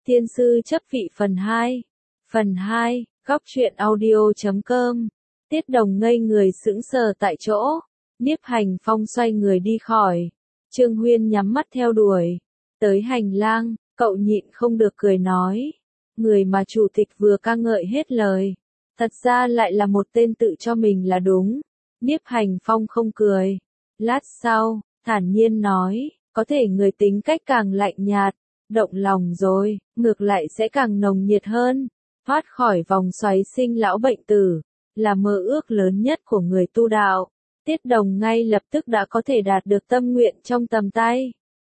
Tiên sư chấp vị phần 2. Phần 2, góc truyện audio.com. Tiết Đồng ngây người sững sờ tại chỗ. Nhiếp Hành Phong xoay người đi khỏi. Trương Huyên nhắm mắt theo đuổi. Tới hành lang, cậu nhịn không được cười nói. Người mà chủ tịch vừa ca ngợi hết lời. Thật ra lại là một tên tự cho mình là đúng. Nhiếp Hành Phong không cười. Lát sau, thản nhiên nói, có thể người tính cách càng lạnh nhạt, động lòng rồi, ngược lại sẽ càng nồng nhiệt hơn. Thoát khỏi vòng xoáy sinh lão bệnh tử, là mơ ước lớn nhất của người tu đạo. Tiết Đồng ngay lập tức đã có thể đạt được tâm nguyện trong tầm tay.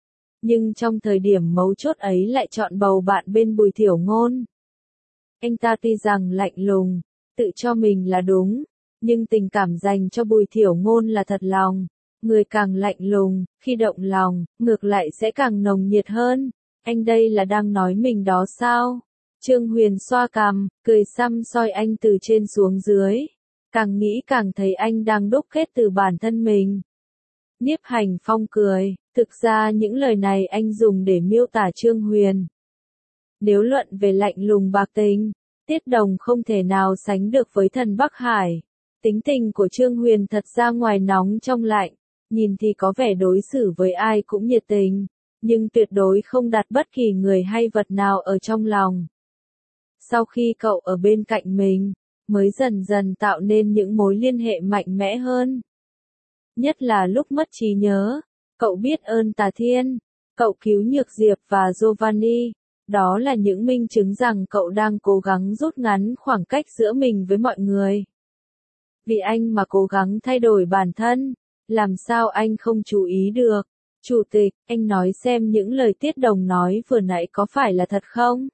Nhưng trong thời điểm mấu chốt ấy lại chọn bầu bạn bên Bùi Thiểu Ngôn. Anh ta tuy rằng lạnh lùng, tự cho mình là đúng, nhưng tình cảm dành cho Bùi Thiểu Ngôn là thật lòng. Người càng lạnh lùng, khi động lòng, ngược lại sẽ càng nồng nhiệt hơn. Anh đây là đang nói mình đó sao? Trương Huyền xoa cằm, cười săm soi anh từ trên xuống dưới. Càng nghĩ càng thấy anh đang đúc kết từ bản thân mình. Nhiếp Hành Phong cười, thực ra những lời này anh dùng để miêu tả Trương Huyền. Nếu luận về lạnh lùng bạc tình, Tiết Đồng không thể nào sánh được với thần Bắc Hải. Tính tình của Trương Huyền thật ra ngoài nóng trong lạnh, nhìn thì có vẻ đối xử với ai cũng nhiệt tình, nhưng tuyệt đối không đặt bất kỳ người hay vật nào ở trong lòng. Sau khi cậu ở bên cạnh mình, mới dần dần tạo nên những mối liên hệ mạnh mẽ hơn. Nhất là lúc mất trí nhớ, cậu biết ơn Tà Thiên, cậu cứu Nhược Diệp và Giovanni, đó là những minh chứng rằng cậu đang cố gắng rút ngắn khoảng cách giữa mình với mọi người. Vì anh mà cố gắng thay đổi bản thân, làm sao anh không chú ý được? Chủ tịch, anh nói xem những lời Tiết Đồng nói vừa nãy có phải là thật không?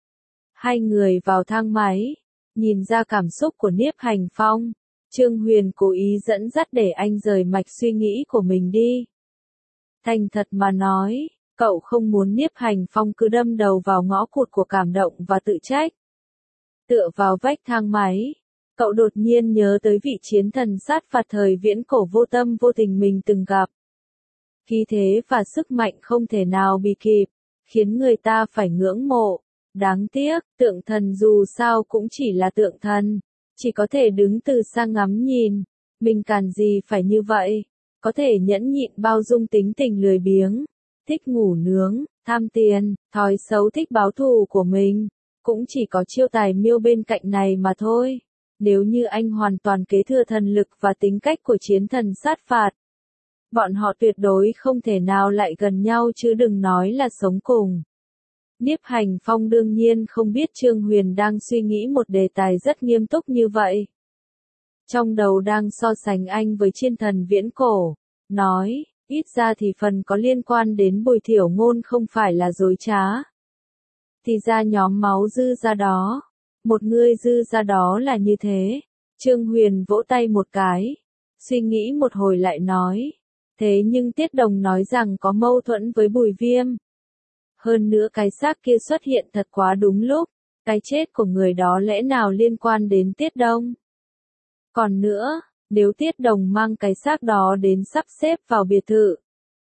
Hai người vào thang máy, nhìn ra cảm xúc của Nhiếp Hành Phong, Trương Huyền cố ý dẫn dắt để anh rời mạch suy nghĩ của mình đi. Thành thật mà nói, cậu không muốn Nhiếp Hành Phong cứ đâm đầu vào ngõ cụt của cảm động và tự trách. Tựa vào vách thang máy, cậu đột nhiên nhớ tới vị chiến thần sát phạt thời viễn cổ vô tâm vô tình mình từng gặp. Khí thế và sức mạnh không thể nào bị kịp, khiến người ta phải ngưỡng mộ. Đáng tiếc, tượng thần dù sao cũng chỉ là tượng thần, chỉ có thể đứng từ xa ngắm nhìn. Mình cần gì phải như vậy? Có thể nhẫn nhịn bao dung tính tình lười biếng, thích ngủ nướng, tham tiền, thói xấu thích báo thù của mình. Cũng chỉ có chiêu tài miêu bên cạnh này mà thôi. Nếu như anh hoàn toàn kế thừa thần lực và tính cách của chiến thần sát phạt, bọn họ tuyệt đối không thể nào lại gần nhau chứ đừng nói là sống cùng. Nhiếp Hành Phong đương nhiên không biết Trương Huyền đang suy nghĩ một đề tài rất nghiêm túc như vậy. Trong đầu đang so sánh anh với chiến thần viễn cổ, nói, ít ra thì phần có liên quan đến Bùi Thiểu Ngôn không phải là dối trá. Thì ra nhóm máu dư ra đó, một người dư ra đó là như thế. Trương Huyền vỗ tay một cái, suy nghĩ một hồi lại nói, thế nhưng Tiết Đồng nói rằng có mâu thuẫn với Bùi Viêm. Hơn nữa cái xác kia xuất hiện thật quá đúng lúc, cái chết của người đó lẽ nào liên quan đến Tiết Đồng? Còn nữa, nếu Tiết Đồng mang cái xác đó đến sắp xếp vào biệt thự,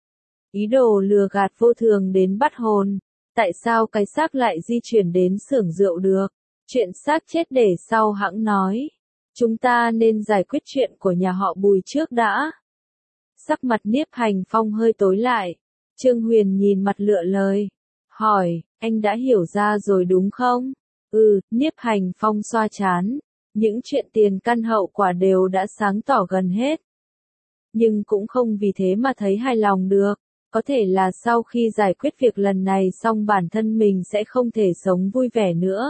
ý đồ lừa gạt vô thường đến bắt hồn, tại sao cái xác lại di chuyển đến xưởng rượu được? Chuyện xác chết để sau hẵng nói. Chúng ta nên giải quyết chuyện của nhà họ Bùi trước đã. Sắc mặt Nhiếp Hành Phong hơi tối lại. Trương Huyền nhìn mặt lựa lời. Hỏi, anh đã hiểu ra rồi đúng không? Nhiếp Hành Phong xoa trán. Những chuyện tiền căn hậu quả đều đã sáng tỏ gần hết. Nhưng cũng không vì thế mà thấy hài lòng được. Có thể là sau khi giải quyết việc lần này xong bản thân mình sẽ không thể sống vui vẻ nữa.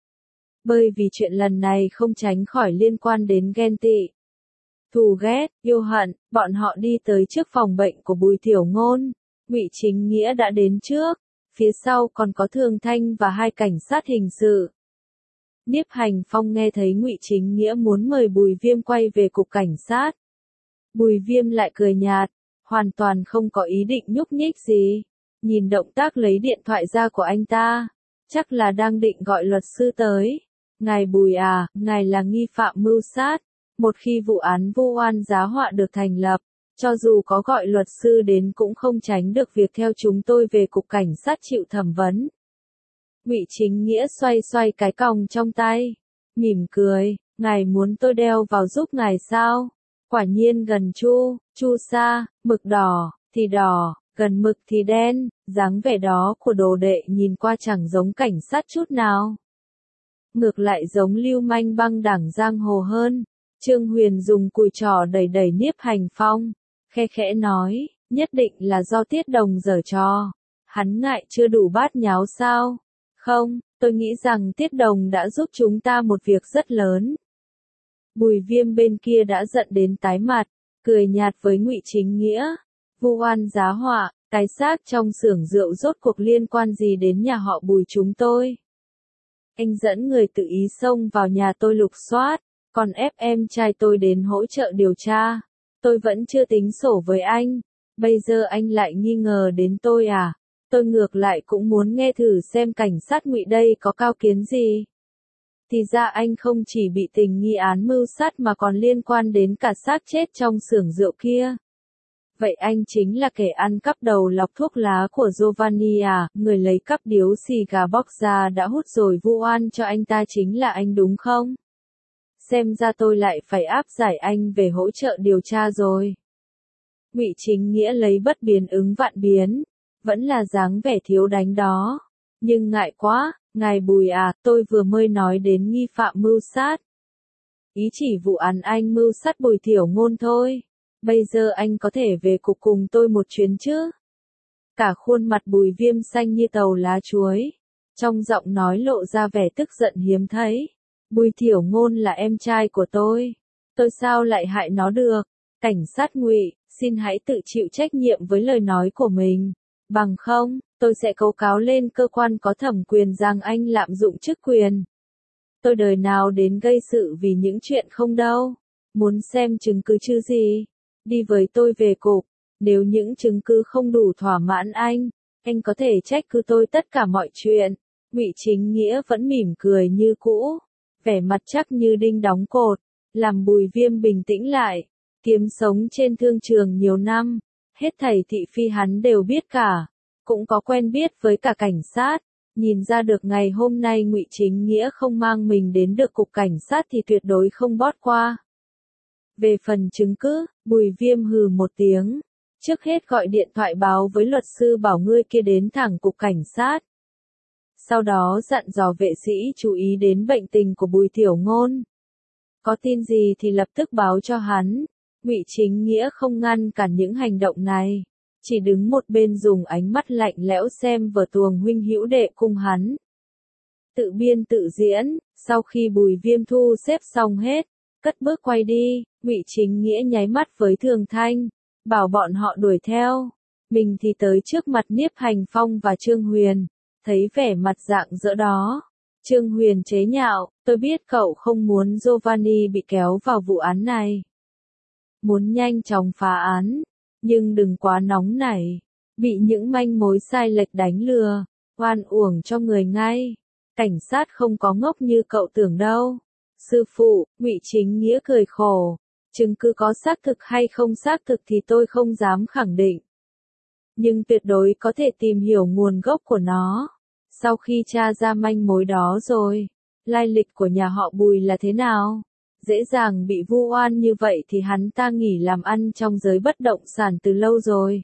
Bởi vì chuyện lần này không tránh khỏi liên quan đến ghen tị, thù ghét, yêu hận. Bọn họ đi tới trước phòng bệnh của Bùi Thiểu Ngôn, Ngụy Chính Nghĩa đã đến trước, phía sau còn có Thường Thanh và hai cảnh sát hình sự. Nhiếp Hành Phong nghe thấy Ngụy Chính Nghĩa muốn mời Bùi Viêm quay về cục cảnh sát. Bùi Viêm lại cười nhạt, hoàn toàn không có ý định nhúc nhích gì. Nhìn động tác lấy điện thoại ra của anh ta, chắc là đang định gọi luật sư tới. Ngài Bùi à, ngài là nghi phạm mưu sát. Một khi vụ án vu oan giá họa được thành lập, cho dù có gọi luật sư đến cũng không tránh được việc theo chúng tôi về cục cảnh sát chịu thẩm vấn. Ngụy Chính Nghĩa xoay xoay cái còng trong tay, mỉm cười, ngài muốn tôi đeo vào giúp ngài sao? Quả nhiên gần chu sa, mực đỏ, thì đỏ, gần mực thì đen, dáng vẻ đó của đồ đệ nhìn qua chẳng giống cảnh sát chút nào. Ngược lại giống lưu manh băng đảng giang hồ hơn. Trương Huyền dùng cùi trỏ đẩy đẩy Niếp Hành Phong, khe khẽ nói, nhất định là do Tiết Đồng giở trò. Hắn ngại chưa đủ bát nháo sao? Không, tôi nghĩ rằng Tiết Đồng đã giúp chúng ta một việc rất lớn. Bùi Viêm bên kia đã giận đến tái mặt, cười nhạt với Ngụy Chính Nghĩa. Vu oan giá họa, cái xác trong xưởng rượu rốt cuộc liên quan gì đến nhà họ Bùi chúng tôi? Anh dẫn người tự ý xông vào nhà tôi lục soát, còn ép em trai tôi đến hỗ trợ điều tra. Tôi vẫn chưa tính sổ với anh, bây giờ anh lại nghi ngờ đến tôi à? Tôi ngược lại cũng muốn nghe thử xem cảnh sát Ngụy đây có cao kiến gì. Thì ra anh không chỉ bị tình nghi án mưu sát mà còn liên quan đến cả xác chết trong xưởng rượu kia. Vậy anh chính là kẻ ăn cắp đầu lọc thuốc lá của Giovanni à? Người lấy cắp điếu xì gà bóc ra đã hút rồi vu oan cho anh ta chính là anh đúng không? Xem ra tôi lại phải áp giải anh về hỗ trợ điều tra rồi. Ngụy Chính Nghĩa lấy bất biến ứng vạn biến, vẫn là dáng vẻ thiếu đánh đó. Nhưng ngại quá, ngài Bùi à, tôi vừa mới nói đến nghi phạm mưu sát. Ý chỉ vụ án anh mưu sát Bùi Thiểu Ngôn thôi. Bây giờ anh có thể về cục cùng tôi một chuyến chứ? Cả khuôn mặt Bùi Viêm xanh như tàu lá chuối. Trong giọng nói lộ ra vẻ tức giận hiếm thấy. Bùi Thiểu Ngôn là em trai của tôi sao lại hại nó được? Cảnh sát Ngụy, xin hãy tự chịu trách nhiệm với lời nói của mình. Bằng không, tôi sẽ tố cáo lên cơ quan có thẩm quyền rằng anh lạm dụng chức quyền. Tôi đời nào đến gây sự vì những chuyện không đâu. Muốn xem chứng cứ chứ gì? Đi với tôi về cục, nếu những chứng cứ không đủ thỏa mãn anh có thể trách cứ tôi tất cả mọi chuyện. Ngụy Chính Nghĩa vẫn mỉm cười như cũ, vẻ mặt chắc như đinh đóng cột, làm Bùi Viêm bình tĩnh lại. Kiếm sống trên thương trường nhiều năm, hết thảy thị phi hắn đều biết cả, cũng có quen biết với cả cảnh sát, nhìn ra được ngày hôm nay Ngụy Chính Nghĩa không mang mình đến được cục cảnh sát thì tuyệt đối không bót qua. Về phần chứng cứ, Bùi Viêm hừ một tiếng, trước hết gọi điện thoại báo với luật sư bảo ngươi kia đến thẳng cục cảnh sát. Sau đó dặn dò vệ sĩ chú ý đến bệnh tình của Bùi Thiểu Ngôn. Có tin gì thì lập tức báo cho hắn. Ngụy Chính Nghĩa không ngăn cản những hành động này, chỉ đứng một bên dùng ánh mắt lạnh lẽo xem vở tuồng huynh hữu đệ cùng hắn. Tự biên tự diễn, sau khi Bùi Viêm thu xếp xong hết, cất bước quay đi, Ngụy Chính Nghĩa nháy mắt với Thường Thanh, bảo bọn họ đuổi theo. Mình thì tới trước mặt Niếp Hành Phong và Trương Huyền, thấy vẻ mặt rạng rỡ đó. Trương Huyền chế nhạo, tôi biết cậu không muốn Giovanni bị kéo vào vụ án này. Muốn nhanh chóng phá án, nhưng đừng quá nóng nảy, bị những manh mối sai lệch đánh lừa, oan uổng cho người ngay. Cảnh sát không có ngốc như cậu tưởng đâu. Sư phụ, Ngụy Chính Nghĩa cười khổ, chứng cứ có xác thực hay không xác thực thì tôi không dám khẳng định. Nhưng tuyệt đối có thể tìm hiểu nguồn gốc của nó. Sau khi tra ra manh mối đó rồi, lai lịch của nhà họ Bùi là thế nào? Dễ dàng bị vu oan như vậy thì hắn ta nghỉ làm ăn trong giới bất động sản từ lâu rồi.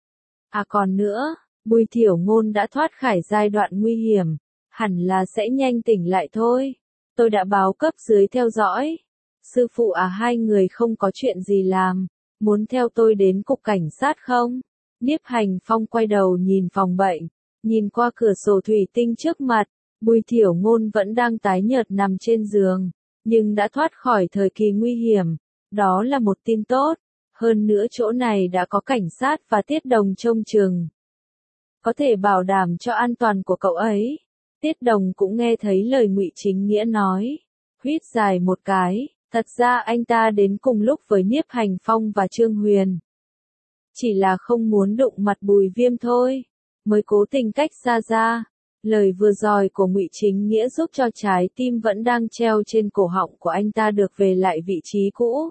À còn nữa, Bùi Thiểu Ngôn đã thoát khỏi giai đoạn nguy hiểm, hẳn là sẽ nhanh tỉnh lại thôi. Tôi đã báo cấp dưới theo dõi. Sư phụ à, hai người không có chuyện gì làm, muốn theo tôi đến cục cảnh sát không? Niếp Hành Phong quay đầu nhìn phòng bệnh, nhìn qua cửa sổ thủy tinh trước mặt, Bùi Thiểu Ngôn vẫn đang tái nhợt nằm trên giường, nhưng đã thoát khỏi thời kỳ nguy hiểm. Đó là một tin tốt, hơn nữa chỗ này đã có cảnh sát và Tiết Đồng trông chừng, có thể bảo đảm cho an toàn của cậu ấy. Tiết Đồng cũng nghe thấy lời Ngụy Chính Nghĩa nói, huýt dài một cái, thật ra anh ta đến cùng lúc với Niếp Hành Phong và Trương Huyền. Chỉ là không muốn đụng mặt Bùi Viêm thôi, mới cố tình cách xa ra. Lời vừa rồi của Ngụy Chính Nghĩa giúp cho trái tim vẫn đang treo trên cổ họng của anh ta được về lại vị trí cũ.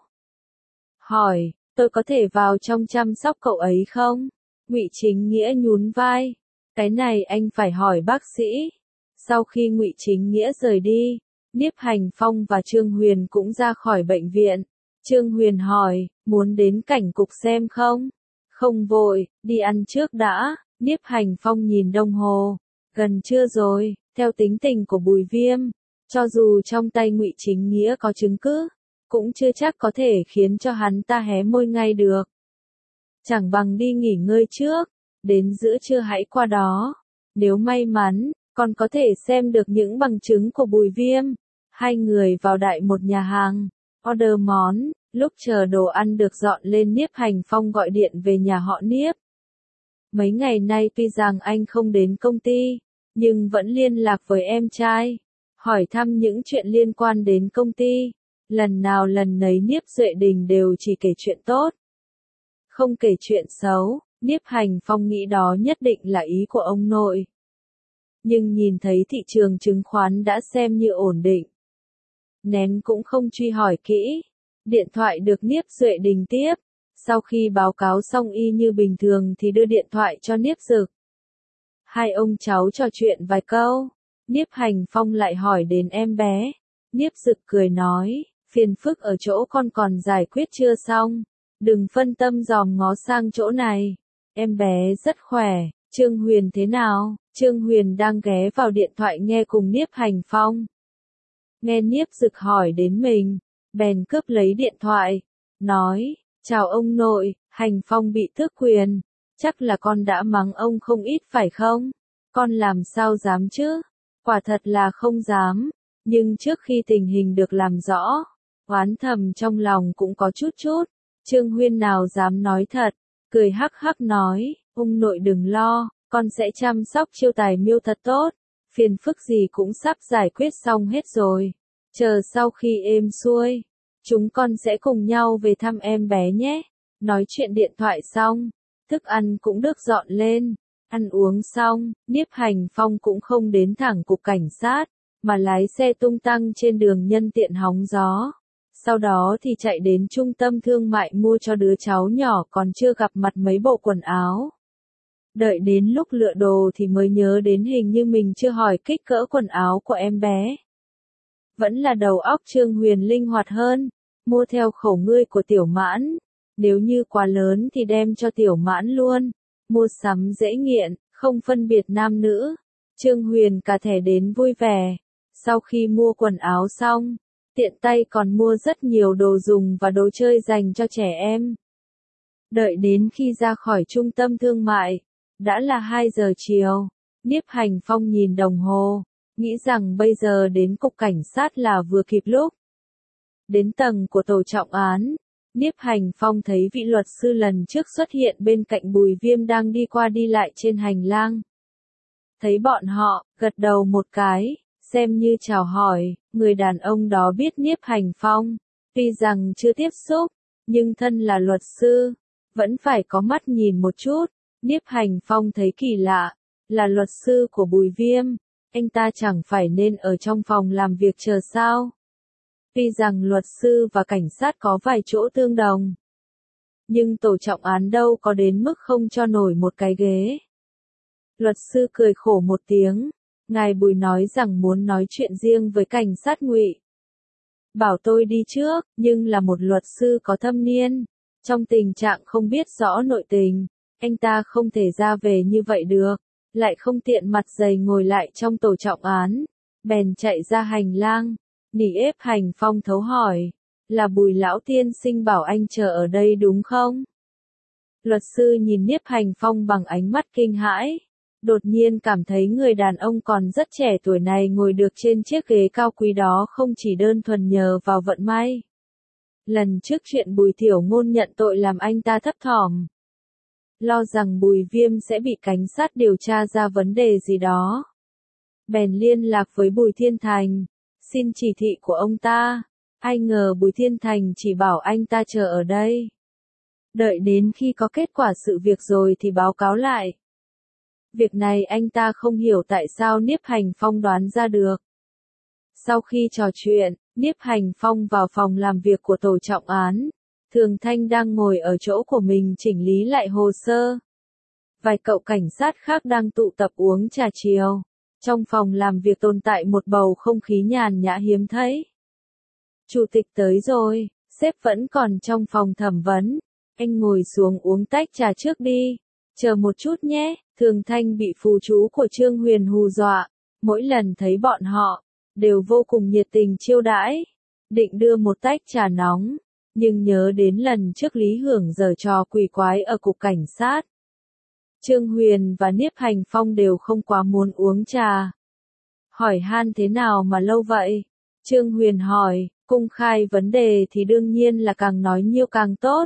Hỏi, tôi có thể vào trong chăm sóc cậu ấy không? Ngụy Chính Nghĩa nhún vai. Cái này anh phải hỏi bác sĩ. Sau khi Ngụy Chính Nghĩa rời đi, Niếp Hành Phong và Trương Huyền cũng ra khỏi bệnh viện. Trương Huyền hỏi, muốn đến cảnh cục xem không? Không vội, đi ăn trước đã. Niếp Hành Phong nhìn đồng hồ, gần trưa rồi. Theo tính tình của Bùi Viêm, cho dù trong tay Ngụy Chính Nghĩa có chứng cứ, cũng chưa chắc có thể khiến cho hắn ta hé môi ngay được. Chẳng bằng đi nghỉ ngơi trước, đến giữa trưa hãy qua đó. Nếu may mắn, còn có thể xem được những bằng chứng của Bùi Viêm. Hai người vào đại một nhà hàng, order món. Lúc chờ đồ ăn được dọn lên, Niếp Hành Phong gọi điện về nhà họ Niếp. Mấy ngày nay tuy rằng anh không đến công ty, nhưng vẫn liên lạc với em trai, hỏi thăm những chuyện liên quan đến công ty. Lần nào lần nấy Niếp Duệ Đình đều chỉ kể chuyện tốt, không kể chuyện xấu. Niếp Hành Phong nghĩ đó nhất định là ý của ông nội. Nhưng nhìn thấy thị trường chứng khoán đã xem như ổn định, nén cũng không truy hỏi kỹ. Điện thoại được Niếp Duệ Đình tiếp. Sau khi báo cáo xong y như bình thường thì đưa điện thoại cho Niếp Dực. Hai ông cháu trò chuyện vài câu, Niếp Hành Phong lại hỏi đến em bé. Niếp Dực cười nói, phiền phức ở chỗ con còn giải quyết chưa xong, đừng phân tâm dòm ngó sang chỗ này. Em bé rất khỏe. Trương Huyền thế nào? Trương Huyền đang ghé vào điện thoại nghe cùng Niếp Hành Phong. Nghe Niếp Dực hỏi đến mình, bèn cướp lấy điện thoại, nói, chào ông nội, Hành Phong bị tước quyền, chắc là con đã mắng ông không ít phải không? Con làm sao dám chứ? Quả thật là không dám, nhưng trước khi tình hình được làm rõ, oán thầm trong lòng cũng có chút chút. Trương Huyên nào dám nói thật, cười hắc hắc nói, ông nội đừng lo, con sẽ chăm sóc Chiêu Tài Miêu thật tốt, phiền phức gì cũng sắp giải quyết xong hết rồi. Chờ sau khi êm xuôi, chúng con sẽ cùng nhau về thăm em bé nhé. Nói chuyện điện thoại xong, thức ăn cũng được dọn lên. Ăn uống xong, Niếp Hành Phong cũng không đến thẳng cục cảnh sát, mà lái xe tung tăng trên đường nhân tiện hóng gió. Sau đó thì chạy đến trung tâm thương mại mua cho đứa cháu nhỏ còn chưa gặp mặt mấy bộ quần áo. Đợi đến lúc lựa đồ thì mới nhớ đến hình như mình chưa hỏi kích cỡ quần áo của em bé. Vẫn là đầu óc Trương Huyền linh hoạt hơn, mua theo khẩu ngươi của Tiểu Mãn. Nếu như quá lớn thì đem cho Tiểu Mãn luôn. Mua sắm dễ nghiện, không phân biệt nam nữ. Trương Huyền cả thẻ đến vui vẻ. Sau khi mua quần áo xong, tiện tay còn mua rất nhiều đồ dùng và đồ chơi dành cho trẻ em. Đợi đến khi ra khỏi trung tâm thương mại, đã là 2 giờ chiều. Niếp Hành Phong nhìn đồng hồ, nghĩ rằng bây giờ đến cục cảnh sát là vừa kịp lúc. Đến tầng của tổ trọng án, Niếp Hành Phong thấy vị luật sư lần trước xuất hiện bên cạnh Bùi Viêm đang đi qua đi lại trên hành lang. Thấy bọn họ, gật đầu một cái, xem như chào hỏi. Người đàn ông đó biết Niếp Hành Phong, tuy rằng chưa tiếp xúc, nhưng thân là luật sư, vẫn phải có mắt nhìn một chút. Niếp Hành Phong thấy kỳ lạ, là luật sư của Bùi Viêm, anh ta chẳng phải nên ở trong phòng làm việc chờ sao? Tuy rằng luật sư và cảnh sát có vài chỗ tương đồng, nhưng tổ trọng án đâu có đến mức không cho nổi một cái ghế. Luật sư cười khổ một tiếng, ngài Bùi nói rằng muốn nói chuyện riêng với cảnh sát Ngụy. Bảo tôi đi trước, nhưng là một luật sư có thâm niên, trong tình trạng không biết rõ nội tình, anh ta không thể ra về như vậy được, lại không tiện mặt dày ngồi lại trong tổ trọng án, bèn chạy ra hành lang, nỉ ép Hành Phong thấu hỏi, là Bùi lão tiên sinh bảo anh chờ ở đây đúng không? Luật sư nhìn Niếp Hành Phong bằng ánh mắt kinh hãi, đột nhiên cảm thấy người đàn ông còn rất trẻ tuổi này ngồi được trên chiếc ghế cao quý đó không chỉ đơn thuần nhờ vào vận may. Lần trước chuyện Bùi Thiểu Ngôn nhận tội làm anh ta thấp thỏm, lo rằng Bùi Viêm sẽ bị cảnh sát điều tra ra vấn đề gì đó. Bèn liên lạc với Bùi Thiên Thành, xin chỉ thị của ông ta. Ai ngờ Bùi Thiên Thành chỉ bảo anh ta chờ ở đây. Đợi đến khi có kết quả sự việc rồi thì báo cáo lại. Việc này anh ta không hiểu tại sao Niếp Hành Phong đoán ra được. Sau khi trò chuyện, Niếp Hành Phong vào phòng làm việc của tổ trọng án. Thường Thanh đang ngồi ở chỗ của mình chỉnh lý lại hồ sơ. Vài cậu cảnh sát khác đang tụ tập uống trà chiều. Trong phòng làm việc tồn tại một bầu không khí nhàn nhã hiếm thấy. Chủ tịch tới rồi, sếp vẫn còn trong phòng thẩm vấn. Anh ngồi xuống uống tách trà trước đi. Chờ một chút nhé, Thường Thanh bị phù chú của Trương Huyền hù dọa. Mỗi lần thấy bọn họ, đều vô cùng nhiệt tình chiêu đãi. Định đưa một tách trà nóng, nhưng nhớ đến lần trước Lý Hưởng giở trò quỷ quái ở cục cảnh sát. Trương Huyền và Niếp Hành Phong đều không quá muốn uống trà. Hỏi han thế nào mà lâu vậy? Trương Huyền hỏi, công khai vấn đề thì đương nhiên là càng nói nhiều càng tốt.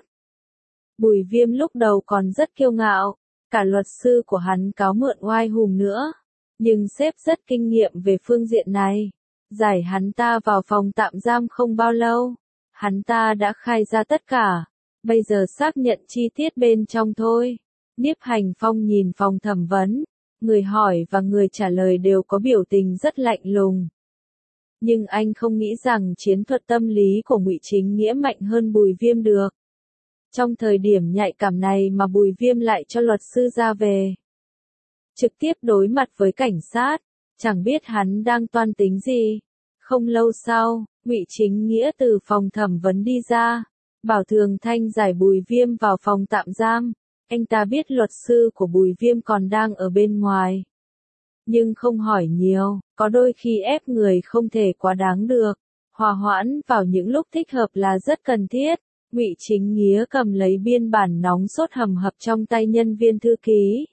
Bùi Viêm lúc đầu còn rất kiêu ngạo, cả luật sư của hắn cáo mượn oai hùng nữa. Nhưng sếp rất kinh nghiệm về phương diện này. Giải hắn ta vào phòng tạm giam không bao lâu, hắn ta đã khai ra tất cả. Bây giờ xác nhận chi tiết bên trong thôi. Niếp Hành Phong nhìn phòng thẩm vấn, người hỏi và người trả lời đều có biểu tình rất lạnh lùng. Nhưng anh không nghĩ rằng chiến thuật tâm lý của Ngụy Chính Nghĩa mạnh hơn Bùi Viêm được. Trong thời điểm nhạy cảm này mà Bùi Viêm lại cho luật sư ra về. Trực tiếp đối mặt với cảnh sát, chẳng biết hắn đang toan tính gì. Không lâu sau, Ngụy Chính Nghĩa từ phòng thẩm vấn đi ra, bảo Thường Thanh giải Bùi Viêm vào phòng tạm giam. Anh ta biết luật sư của Bùi Viêm còn đang ở bên ngoài. Nhưng không hỏi nhiều, có đôi khi ép người không thể quá đáng được. Hòa hoãn vào những lúc thích hợp là rất cần thiết. Ngụy Chính Nghĩa cầm lấy biên bản nóng sốt hầm hập trong tay nhân viên thư ký.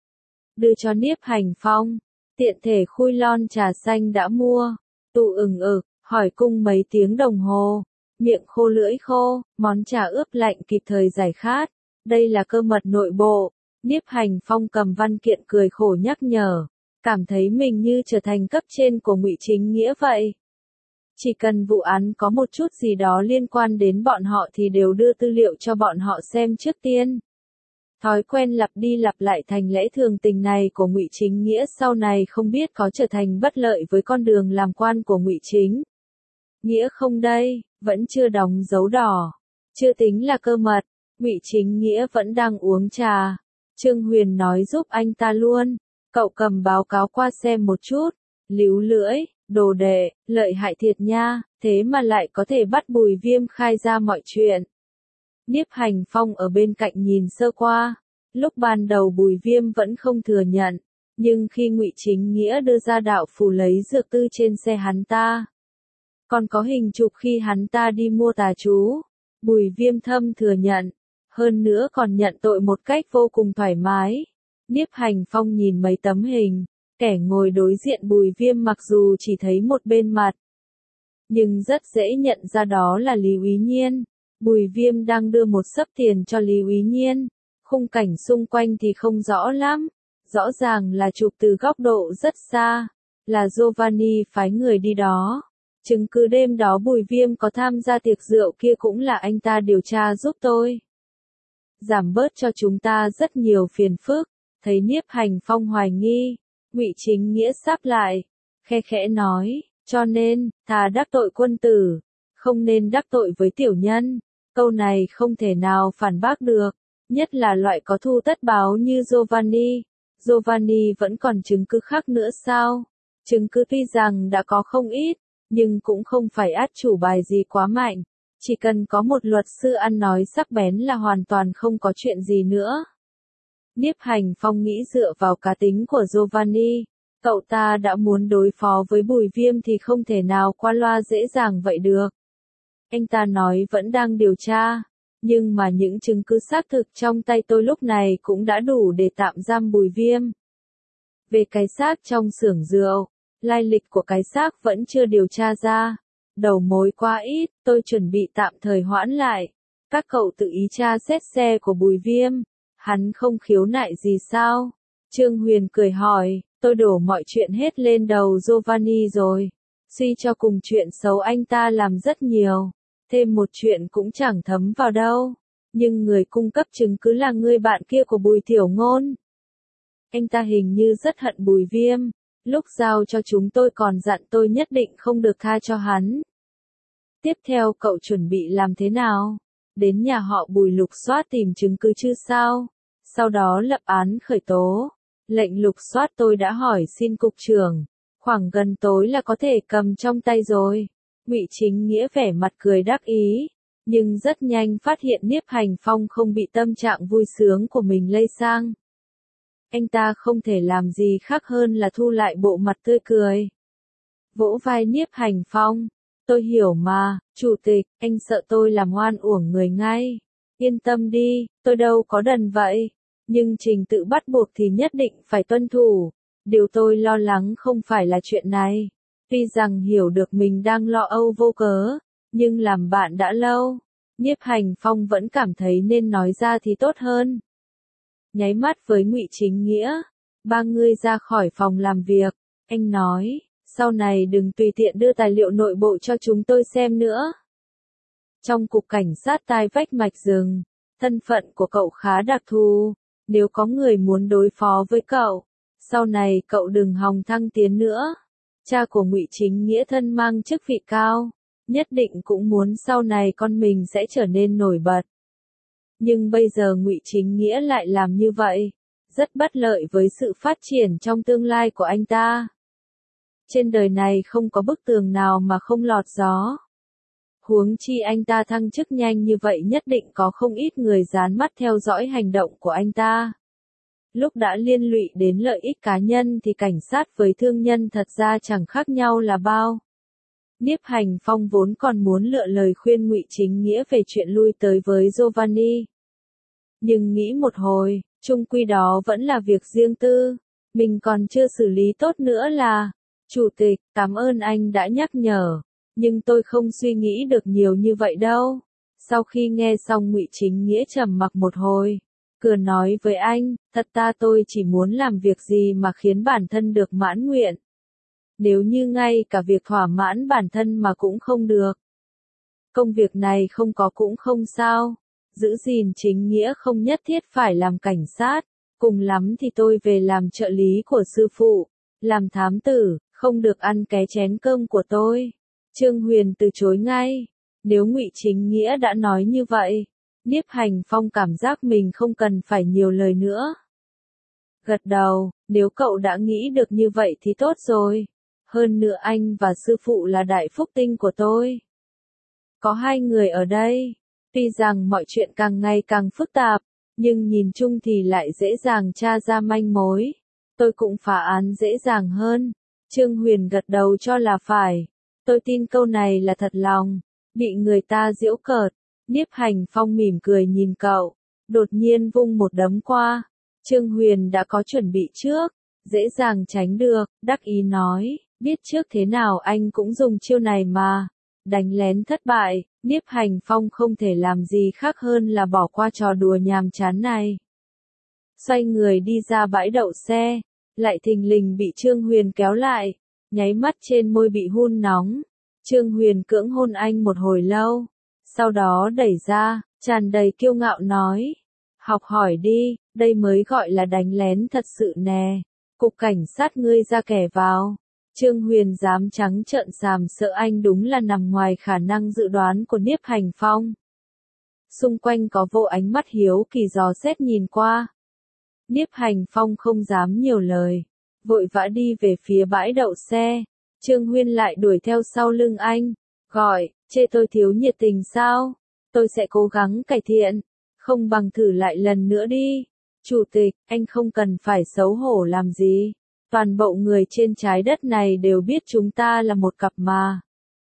Đưa cho Niếp Hành Phong, tiện thể khui lon trà xanh đã mua. Tụ ừng ực, hỏi cung mấy tiếng đồng hồ. Miệng khô lưỡi khô, món trà ướp lạnh kịp thời giải khát. Đây là cơ mật nội bộ. Niếp Hành Phong cầm văn kiện cười khổ nhắc nhở. Cảm thấy mình như trở thành cấp trên của Ngụy Chính Nghĩa vậy. Chỉ cần vụ án có một chút gì đó liên quan đến bọn họ thì đều đưa tư liệu cho bọn họ xem trước tiên. Thói quen lặp đi lặp lại thành lẽ thường tình này của Ngụy Chính Nghĩa sau này không biết có trở thành bất lợi với con đường làm quan của Ngụy Chính Nghĩa không đây, vẫn chưa đóng dấu đỏ. Chưa tính là cơ mật, Ngụy Chính Nghĩa vẫn đang uống trà. Trương Huyền nói giúp anh ta luôn. Cậu cầm báo cáo qua xem một chút. Líu lưỡi, đồ đệ, lợi hại thiệt nha, thế mà lại có thể bắt Bùi Viêm khai ra mọi chuyện. Niếp Hành Phong ở bên cạnh nhìn sơ qua. Lúc ban đầu Bùi Viêm vẫn không thừa nhận, nhưng khi Ngụy Chính Nghĩa đưa ra đạo phù lấy dược tư trên xe hắn ta, còn có hình chụp khi hắn ta đi mua tà chú, Bùi Viêm thâm thừa nhận, hơn nữa còn nhận tội một cách vô cùng thoải mái. Niếp Hành Phong nhìn mấy tấm hình, kẻ ngồi đối diện Bùi Viêm mặc dù chỉ thấy một bên mặt, nhưng rất dễ nhận ra đó là Lý Úy Nhiên. Bùi Viêm đang đưa một xấp tiền cho Lý Úy Nhiên, khung cảnh xung quanh thì không rõ lắm, rõ ràng là chụp từ góc độ rất xa, là Giovanni phái người đi đó. Chứng cứ đêm đó Bùi Viêm có tham gia tiệc rượu kia cũng là anh ta điều tra giúp tôi. Giảm bớt cho chúng ta rất nhiều phiền phức. Thấy Niếp Hành Phong hoài nghi, Ngụy Chính Nghĩa sáp lại, khe khẽ nói, cho nên, thà đắc tội quân tử, không nên đắc tội với tiểu nhân. Câu này không thể nào phản bác được, nhất là loại có thu tất báo như Giovanni. Giovanni vẫn còn chứng cứ khác nữa sao? Chứng cứ tuy rằng đã có không ít, nhưng cũng không phải át chủ bài gì quá mạnh. Chỉ cần có một luật sư ăn nói sắc bén là hoàn toàn không có chuyện gì nữa. Niếp Hành Phong nghĩ dựa vào cá tính của Giovanni, cậu ta đã muốn đối phó với Bùi Viêm thì không thể nào qua loa dễ dàng vậy được. Anh ta nói vẫn đang điều tra, nhưng mà những chứng cứ xác thực trong tay tôi lúc này cũng đã đủ để tạm giam Bùi Viêm. Về cái xác trong xưởng rượu, lai lịch của cái xác vẫn chưa điều tra ra. Đầu mối quá ít, tôi chuẩn bị tạm thời hoãn lại. Các cậu tự ý tra xét xe của Bùi Viêm. Hắn không khiếu nại gì sao? Trương Huyền cười hỏi, tôi đổ mọi chuyện hết lên đầu Giovanni rồi. Suy cho cùng chuyện xấu anh ta làm rất nhiều. Thêm một chuyện cũng chẳng thấm vào đâu. Nhưng người cung cấp chứng cứ là người bạn kia của Bùi Tiểu Ngôn. Anh ta hình như rất hận Bùi Viêm. Lúc giao cho chúng tôi còn dặn tôi nhất định không được tha cho hắn. Tiếp theo cậu chuẩn bị làm thế nào? Đến nhà họ Bùi lục soát tìm chứng cứ chứ sao? Sau đó lập án khởi tố. Lệnh lục soát tôi đã hỏi xin cục trưởng, khoảng gần tối là có thể cầm trong tay rồi. Ngụy Chính Nghĩa vẻ mặt cười đắc ý, nhưng rất nhanh phát hiện Niếp Hành Phong không bị tâm trạng vui sướng của mình lây sang. Anh ta không thể làm gì khác hơn là thu lại bộ mặt tươi cười. Vỗ vai Niếp Hành Phong, tôi hiểu mà, chủ tịch, anh sợ tôi làm oan uổng người ngay. Yên tâm đi, tôi đâu có đần vậy. Nhưng trình tự bắt buộc thì nhất định phải tuân thủ. Điều tôi lo lắng không phải là chuyện này. Tuy rằng hiểu được mình đang lo âu vô cớ, nhưng làm bạn đã lâu, Nhiếp Hành Phong vẫn cảm thấy nên nói ra thì tốt hơn. Nháy mắt với Ngụy Chính Nghĩa, ba người ra khỏi phòng làm việc, anh nói, sau này đừng tùy tiện đưa tài liệu nội bộ cho chúng tôi xem nữa. Trong cục cảnh sát tai vách mạch rừng, thân phận của cậu khá đặc thù, nếu có người muốn đối phó với cậu, sau này cậu đừng hòng thăng tiến nữa. Cha của Ngụy Chính Nghĩa thân mang chức vị cao, nhất định cũng muốn sau này con mình sẽ trở nên nổi bật. Nhưng bây giờ Ngụy Chính Nghĩa lại làm như vậy, rất bất lợi với sự phát triển trong tương lai của anh ta. Trên đời này không có bức tường nào mà không lọt gió. Huống chi anh ta thăng chức nhanh như vậy nhất định có không ít người dán mắt theo dõi hành động của anh ta. Lúc đã liên lụy đến lợi ích cá nhân thì cảnh sát với thương nhân thật ra chẳng khác nhau là bao. Nhiếp Hành Phong vốn còn muốn lựa lời khuyên Ngụy Chính Nghĩa về chuyện lui tới với Giovanni. Nhưng nghĩ một hồi, chung quy đó vẫn là việc riêng tư, mình còn chưa xử lý tốt nữa là. Chủ tịch, cảm ơn anh đã nhắc nhở, nhưng tôi không suy nghĩ được nhiều như vậy đâu. Sau khi nghe xong Ngụy Chính Nghĩa trầm mặc một hồi, cười nói với anh, thật ra tôi chỉ muốn làm việc gì mà khiến bản thân được mãn nguyện. Nếu như ngay cả việc thỏa mãn bản thân mà cũng không được, công việc này không có cũng không sao. Giữ gìn chính nghĩa không nhất thiết phải làm cảnh sát, cùng lắm thì tôi về làm trợ lý của sư phụ, làm thám tử, không được ăn ké chén cơm của tôi. Trương Huyền từ chối ngay. Nếu Ngụy Chính Nghĩa đã nói như vậy, Nhiếp Hành Phong cảm giác mình không cần phải nhiều lời nữa. Gật đầu, nếu cậu đã nghĩ được như vậy thì tốt rồi. Hơn nữa anh và sư phụ là đại phúc tinh của tôi. Có hai người ở đây, tuy rằng mọi chuyện càng ngày càng phức tạp, nhưng nhìn chung thì lại dễ dàng tra ra manh mối. Tôi cũng phá án dễ dàng hơn. Trương Huyền gật đầu cho là phải. Tôi tin câu này là thật lòng. Bị người ta giễu cợt. Nhiếp Hành Phong mỉm cười nhìn cậu, đột nhiên vung một đấm qua. Trương Huyền đã có chuẩn bị trước, dễ dàng tránh được, đắc ý nói, biết trước thế nào anh cũng dùng chiêu này mà. Đánh lén thất bại, Nhiếp Hành Phong không thể làm gì khác hơn là bỏ qua trò đùa nhàm chán này. Xoay người đi ra bãi đậu xe, lại thình lình bị Trương Huyền kéo lại, nháy mắt trên môi bị hun nóng. Trương Huyền cưỡng hôn anh một hồi lâu, sau đó đẩy ra, tràn đầy kiêu ngạo nói, học hỏi đi, đây mới gọi là đánh lén thật sự nè. Cục cảnh sát ngươi ra kẻ vào. Trương Huyền dám trắng trợn sàm sợ anh đúng là nằm ngoài khả năng dự đoán của Nhiếp Hành Phong. Xung quanh có vô ánh mắt hiếu kỳ dò xét nhìn qua. Nhiếp Hành Phong không dám nhiều lời, vội vã đi về phía bãi đậu xe. Trương Huyền lại đuổi theo sau lưng anh, gọi, chê tôi thiếu nhiệt tình sao? Tôi sẽ cố gắng cải thiện, không bằng thử lại lần nữa đi. Chủ tịch, anh không cần phải xấu hổ làm gì. Toàn bộ người trên trái đất này đều biết chúng ta là một cặp mà.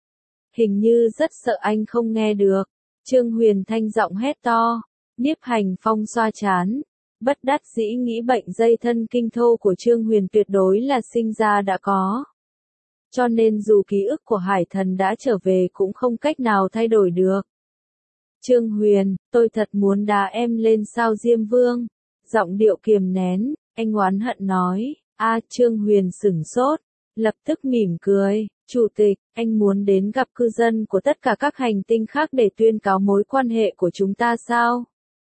Hình như rất sợ anh không nghe được. Trương Huyền thanh giọng hét to. Nhiếp Hành Phong xoa chán. Bất đắc dĩ nghĩ bệnh dây thân kinh thô của Trương Huyền tuyệt đối là sinh ra đã có. Cho nên dù ký ức của Hải Thần đã trở về cũng không cách nào thay đổi được. Trương Huyền, tôi thật muốn đá em lên sao Diêm Vương. Giọng điệu kiềm nén, anh oán hận nói. Trương Huyền sửng sốt, lập tức mỉm cười, chủ tịch, anh muốn đến gặp cư dân của tất cả các hành tinh khác để tuyên cáo mối quan hệ của chúng ta sao?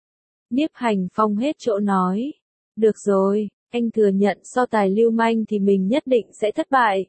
Nhiếp Hành Phong hết chỗ nói, được rồi, anh thừa nhận so tài lưu manh thì mình nhất định sẽ thất bại.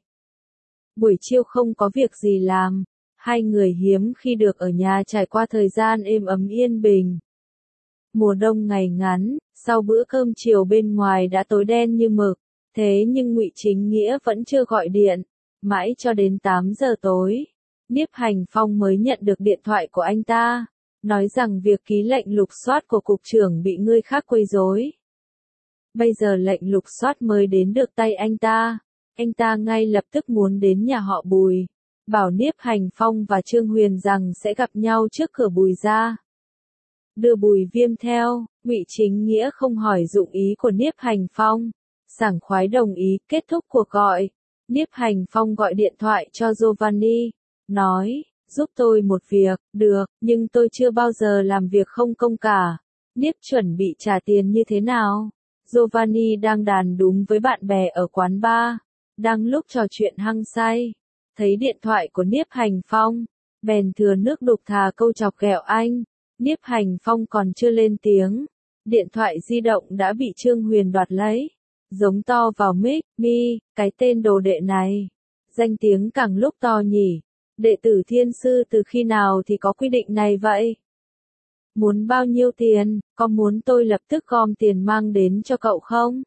Buổi chiều không có việc gì làm, hai người hiếm khi được ở nhà trải qua thời gian êm ấm yên bình. Mùa đông ngày ngắn, sau bữa cơm chiều bên ngoài đã tối đen như mực, thế nhưng Ngụy Chính Nghĩa vẫn chưa gọi điện, mãi cho đến 8 giờ tối, Niếp Hành Phong mới nhận được điện thoại của anh ta, nói rằng việc ký lệnh lục soát của cục trưởng bị người khác quấy rối. Bây giờ lệnh lục soát mới đến được tay anh ta ngay lập tức muốn đến nhà họ Bùi, bảo Niếp Hành Phong và Trương Huyền rằng sẽ gặp nhau trước cửa Bùi gia. Đưa Bùi Viêm theo, Ngụy Chính Nghĩa không hỏi dụng ý của Niếp Hành Phong, sảng khoái đồng ý. Kết thúc cuộc gọi, Niếp Hành Phong gọi điện thoại cho Giovanni, nói, giúp tôi một việc, được, nhưng tôi chưa bao giờ làm việc không công cả. Niếp chuẩn bị trả tiền như thế nào? Giovanni đang đàn đúm với bạn bè ở quán bar, đang lúc trò chuyện hăng say, thấy điện thoại của Niếp Hành Phong, bèn thừa nước đục thà câu chọc ghẹo anh. Niếp Hành Phong còn chưa lên tiếng, điện thoại di động đã bị Trương Huyền đoạt lấy, giống to vào mic, cái tên đồ đệ này, danh tiếng càng lúc to nhỉ, đệ tử thiên sư từ khi nào thì có quy định này vậy? Muốn bao nhiêu tiền, có muốn tôi lập tức gom tiền mang đến cho cậu không?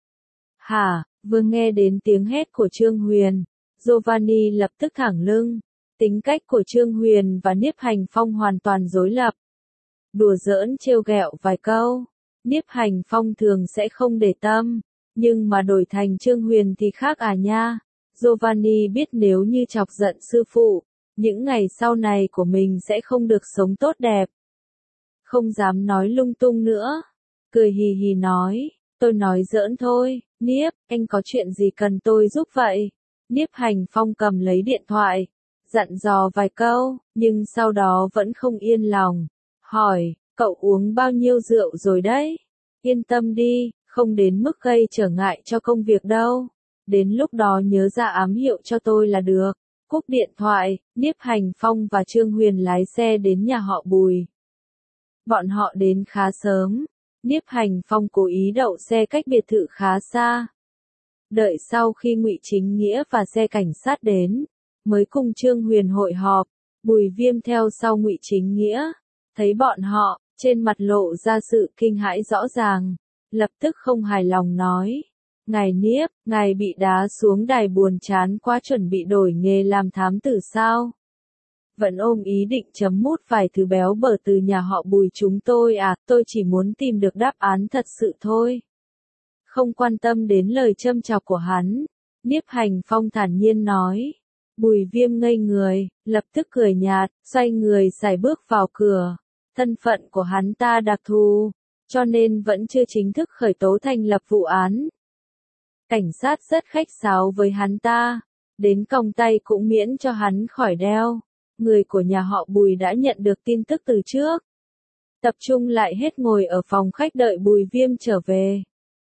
Hả, vừa nghe đến tiếng hét của Trương Huyền, Giovanni lập tức thẳng lưng, tính cách của Trương Huyền và Niếp Hành Phong hoàn toàn đối lập. Đùa giỡn trêu ghẹo vài câu, Niếp Hành Phong thường sẽ không để tâm, nhưng mà đổi thành Trương Huyền thì khác à nha. Giovanni biết nếu như chọc giận sư phụ, những ngày sau này của mình sẽ không được sống tốt đẹp. Không dám nói lung tung nữa, cười hì hì nói, tôi nói giỡn thôi, Niếp, anh có chuyện gì cần tôi giúp vậy? Niếp Hành Phong cầm lấy điện thoại, dặn dò vài câu, nhưng sau đó vẫn không yên lòng. Hỏi, cậu uống bao nhiêu rượu rồi đấy? Yên tâm đi, không đến mức gây trở ngại cho công việc đâu. Đến lúc đó nhớ ra ám hiệu cho tôi là được. Cúp điện thoại, Niếp Hành Phong và Trương Huyền lái xe đến nhà họ Bùi. Bọn họ đến khá sớm. Niếp Hành Phong cố ý đậu xe cách biệt thự khá xa. Đợi sau khi Ngụy Chính Nghĩa và xe cảnh sát đến, mới cùng Trương Huyền hội họp. Bùi Viêm theo sau Ngụy Chính Nghĩa. Thấy bọn họ, trên mặt lộ ra sự kinh hãi rõ ràng, lập tức không hài lòng nói. Ngài Niếp, ngài bị đá xuống đài buồn chán quá chuẩn bị đổi nghề làm thám tử sao? Vẫn ôm ý định chấm mút vài thứ béo bở từ nhà họ Bùi chúng tôi à, tôi chỉ muốn tìm được đáp án thật sự thôi. Không quan tâm đến lời châm chọc của hắn, Niếp Hành Phong thản nhiên nói. Bùi Viêm ngây người, lập tức cười nhạt, xoay người sải bước vào cửa. Thân phận của hắn ta đặc thù, cho nên vẫn chưa chính thức khởi tố thành lập vụ án. Cảnh sát rất khách sáo với hắn ta, đến còng tay cũng miễn cho hắn khỏi đeo. Người của nhà họ Bùi đã nhận được tin tức từ trước. Tập trung lại hết ngồi ở phòng khách đợi Bùi Viêm trở về.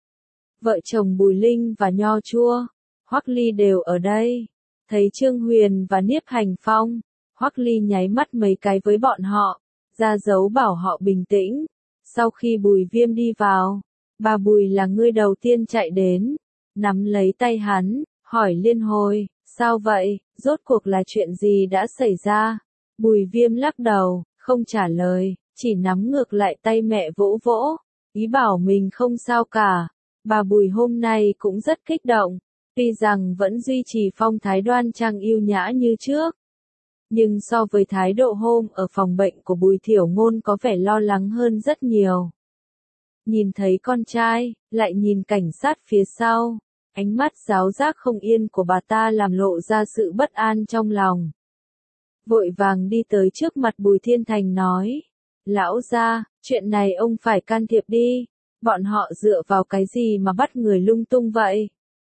Vợ chồng Bùi Linh và Nho Chua, Hoắc Ly đều ở đây. Thấy Trương Huyền và Niếp Hành Phong, Hoắc Ly nháy mắt mấy cái với bọn họ, ra dấu bảo họ bình tĩnh. Sau khi Bùi Viêm đi vào, bà Bùi là người đầu tiên chạy đến, nắm lấy tay hắn, hỏi liên hồi, sao vậy, rốt cuộc là chuyện gì đã xảy ra? Bùi Viêm lắc đầu, không trả lời, chỉ nắm ngược lại tay mẹ vỗ vỗ, ý bảo mình không sao cả. Bà Bùi hôm nay cũng rất kích động, tuy rằng vẫn duy trì phong thái đoan trang yêu nhã như trước. Nhưng so với thái độ hôm ở phòng bệnh của Bùi Thiểu Ngôn có vẻ lo lắng hơn rất nhiều. Nhìn thấy con trai, lại nhìn cảnh sát phía sau, ánh mắt giáo giác không yên của bà ta làm lộ ra sự bất an trong lòng. Vội vàng đi tới trước mặt Bùi Thiên Thành nói, lão gia, chuyện này ông phải can thiệp đi, bọn họ dựa vào cái gì mà bắt người lung tung vậy?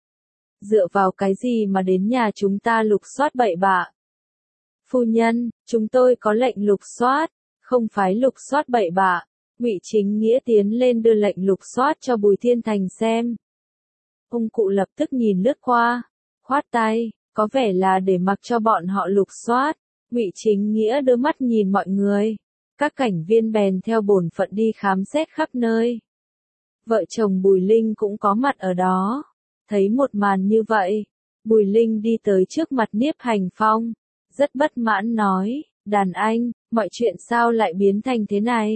Dựa vào cái gì mà đến nhà chúng ta lục soát bậy bạ? Phu nhân, chúng tôi có lệnh lục soát, không phải lục soát bậy bạ. Ngụy Chính Nghĩa tiến lên đưa lệnh lục soát cho Bùi Thiên Thành xem. Ông cụ lập tức nhìn lướt qua, khoát tay, có vẻ là để mặc cho bọn họ lục soát. Ngụy Chính Nghĩa đưa mắt nhìn mọi người, các cảnh viên bèn theo bổn phận đi khám xét khắp nơi. Vợ chồng Bùi Linh cũng có mặt ở đó. Thấy một màn như vậy, Bùi Linh đi tới trước mặt Niếp Hành Phong, rất bất mãn nói, đàn anh, mọi chuyện sao lại biến thành thế này?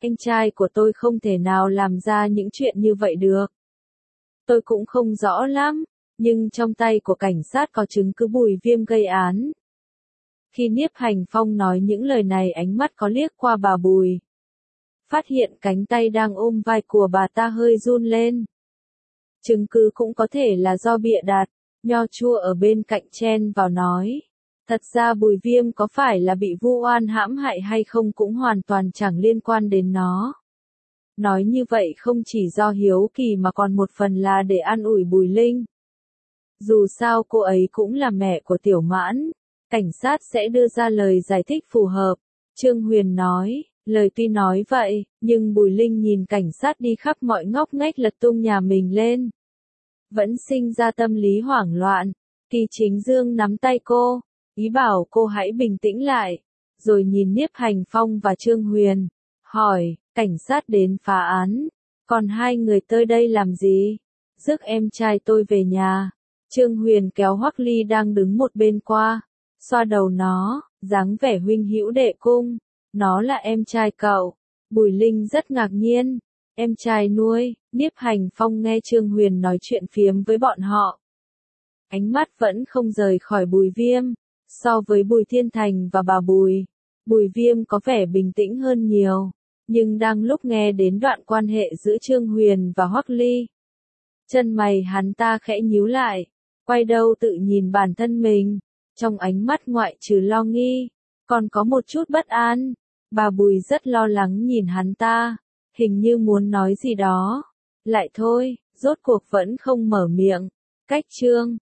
Anh trai của tôi không thể nào làm ra những chuyện như vậy được. Tôi cũng không rõ lắm, nhưng trong tay của cảnh sát có chứng cứ Bùi Viêm gây án. Khi Niếp Hành Phong nói những lời này, ánh mắt có liếc qua bà Bùi. Phát hiện cánh tay đang ôm vai của bà ta hơi run lên. Chứng cứ cũng có thể là do bịa đặt, Nho Chua ở bên cạnh chen vào nói. Thật ra Bùi Viêm có phải là bị vu oan hãm hại hay không cũng hoàn toàn chẳng liên quan đến nó. Nói như vậy không chỉ do hiếu kỳ mà còn một phần là để an ủi Bùi Linh. Dù sao cô ấy cũng là mẹ của Tiểu Mãn, cảnh sát sẽ đưa ra lời giải thích phù hợp. Trương Huyền nói, lời tuy nói vậy, nhưng Bùi Linh nhìn cảnh sát đi khắp mọi ngóc ngách lật tung nhà mình lên. Vẫn sinh ra tâm lý hoảng loạn. Kỳ Chính Dương nắm tay cô, ý bảo cô hãy bình tĩnh lại, rồi nhìn Niếp Hành Phong và Trương Huyền, hỏi, cảnh sát đến phá án, còn hai người tới đây làm gì? Rước em trai tôi về nhà. Trương Huyền kéo Hoắc Ly đang đứng một bên qua, xoa đầu nó, dáng vẻ huynh hữu đệ cung, nó là em trai cậu. Bùi Linh rất ngạc nhiên, em trai nuôi. Niếp Hành Phong nghe Trương Huyền nói chuyện phiếm với bọn họ. Ánh mắt vẫn không rời khỏi Bùi Viêm. So với Bùi Thiên Thành và bà Bùi, Bùi Viêm có vẻ bình tĩnh hơn nhiều. Nhưng đang lúc nghe đến đoạn quan hệ giữa Trương Huyền và Hoắc Ly, chân mày hắn ta khẽ nhíu lại, quay đầu tự nhìn bản thân mình. Trong ánh mắt ngoại trừ lo nghi, còn có một chút bất an. Bà Bùi rất lo lắng nhìn hắn ta, hình như muốn nói gì đó. Lại thôi, rốt cuộc vẫn không mở miệng. Cách chương